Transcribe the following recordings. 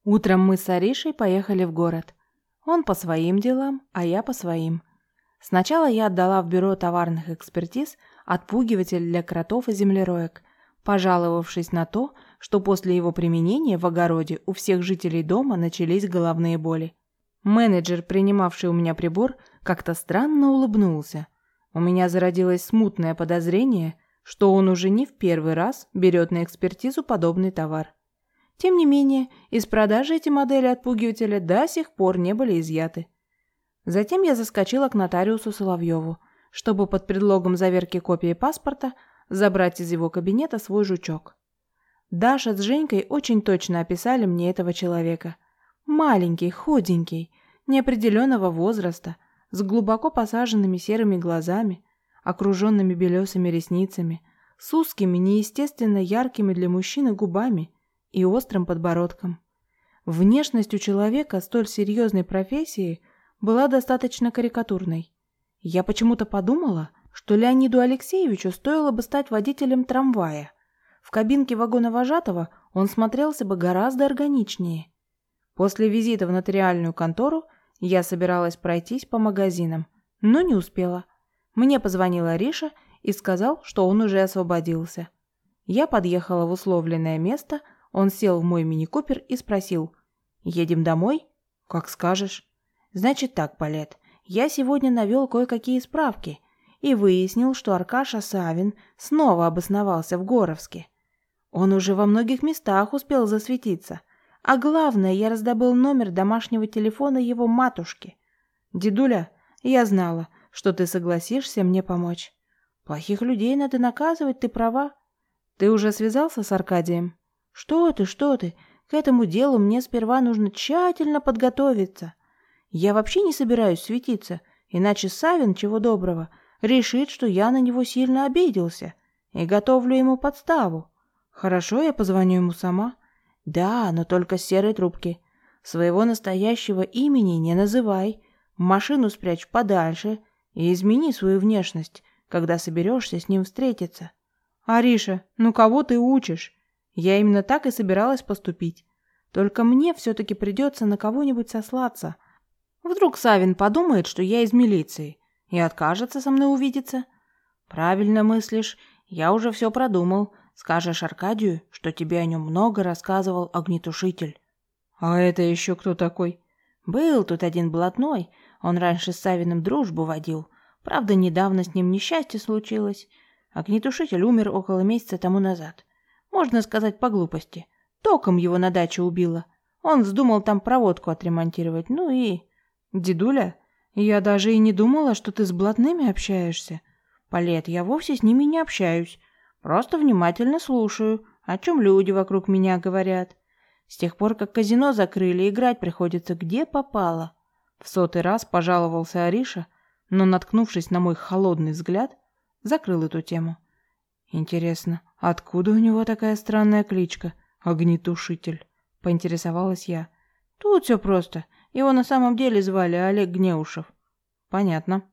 Утром мы с Аришей поехали в город. Он по своим делам, а я по своим. Сначала я отдала в бюро товарных экспертиз отпугиватель для кротов и землероек, пожаловавшись на то, что после его применения в огороде у всех жителей дома начались головные боли. Менеджер, принимавший у меня прибор, как-то странно улыбнулся. У меня зародилось смутное подозрение, что он уже не в первый раз берет на экспертизу подобный товар. Тем не менее, из продажи эти модели отпугивателя до сих пор не были изъяты. Затем я заскочила к нотариусу Соловьеву, чтобы под предлогом заверки копии паспорта забрать из его кабинета свой жучок. Даша с Женькой очень точно описали мне этого человека. Маленький, худенький, неопределенного возраста, с глубоко посаженными серыми глазами, окруженными белесыми ресницами, с узкими, неестественно яркими для мужчины губами и острым подбородком. Внешность у человека столь серьезной профессии была достаточно карикатурной. Я почему-то подумала, что Леониду Алексеевичу стоило бы стать водителем трамвая. В кабинке вагона-вожатого он смотрелся бы гораздо органичнее. После визита в нотариальную контору я собиралась пройтись по магазинам, но не успела. Мне позвонил Ариша и сказал, что он уже освободился. Я подъехала в условленное место, он сел в мой мини-купер и спросил: «Едем домой?» «Как скажешь». «Значит так, Палет, я сегодня навел кое-какие справки и выяснил, что Аркаша Савин снова обосновался в Горовске. Он уже во многих местах успел засветиться, а главное, я раздобыл номер домашнего телефона его матушки. Дедуля, я знала, что ты согласишься мне помочь. Плохих людей надо наказывать, ты права. Ты уже связался с Аркадием?» Что ты, к этому делу мне сперва нужно тщательно подготовиться. Я вообще не собираюсь светиться, иначе Савин, чего доброго, решит, что я на него сильно обиделся, и готовлю ему подставу. Хорошо, я позвоню ему сама. Да, но только с серой трубки. Своего настоящего имени не называй, машину спрячь подальше и измени свою внешность, когда соберешься с ним встретиться. Ариша, ну кого ты учишь? Я именно так и собиралась поступить. Только мне все-таки придется на кого-нибудь сослаться. Вдруг Савин подумает, что я из милиции, и откажется со мной увидеться. Правильно мыслишь, я уже все продумал. Скажешь Аркадию, что тебе о нем много рассказывал огнетушитель. А это еще кто такой? Был тут один блатной, он раньше с Савиным дружбу водил. Правда, недавно с ним несчастье случилось. Огнетушитель умер около месяца тому назад. Можно сказать, по глупости. Током его на даче убило. Он вздумал там проводку отремонтировать. Ну и... Дедуля, я даже и не думала, что ты с блатными общаешься. Палет, я вовсе с ними не общаюсь. Просто внимательно слушаю, о чем люди вокруг меня говорят. С тех пор, как казино закрыли, играть приходится где попало. В 100-й раз пожаловался Ариша, но, наткнувшись на мой холодный взгляд, закрыл эту тему. Интересно, откуда у него такая странная кличка «Огнетушитель»? Поинтересовалась я. Тут все просто. Его на самом деле звали Олег Гнеушев. Понятно.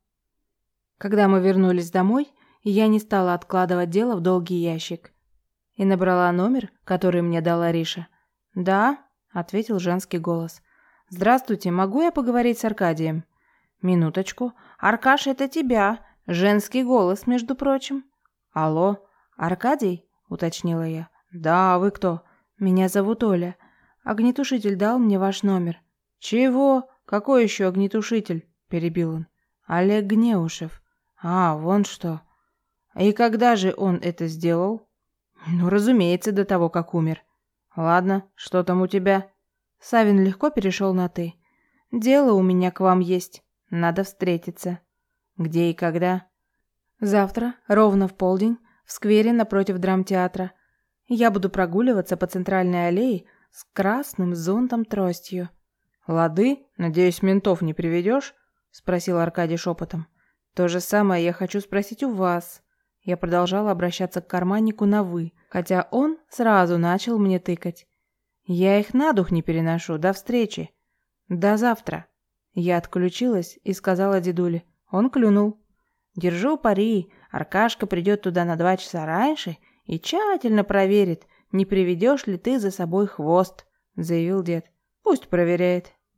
Когда мы вернулись домой, я не стала откладывать дело в долгий ящик и набрала номер, который мне дал Ариша. «Да», — ответил женский голос. «Здравствуйте, могу я поговорить с Аркадием?» «Минуточку. Аркаша, это тебя. Женский голос, между прочим». «Алло, Аркадий?» — уточнила я. «Да, а вы кто?» «Меня зовут Оля. Огнетушитель дал мне ваш номер». «Чего? Какой еще огнетушитель?» — перебил он. «Олег Гнеушев». «А, вон что. И когда же он это сделал?» «Ну, разумеется, до того, как умер». «Ладно, что там у тебя?» Савин легко перешел на «ты». «Дело у меня к вам есть. Надо встретиться». «Где и когда?» «Завтра, ровно в полдень, в сквере напротив драмтеатра. Я буду прогуливаться по центральной аллее с красным зонтом-тростью». «Лады, надеюсь, ментов не приведешь?» — спросил Аркадий шепотом. «То же самое я хочу спросить у вас». Я продолжала обращаться к карманнику на «вы», хотя он сразу начал мне тыкать. «Я их на дух не переношу. До встречи». «До завтра». Я отключилась и сказала дедуле. Он клюнул. «Держу пари. Аркашка придет туда на 2 часа раньше и тщательно проверит, не приведешь ли ты за собой хвост», — заявил дед. Пусть проверяет.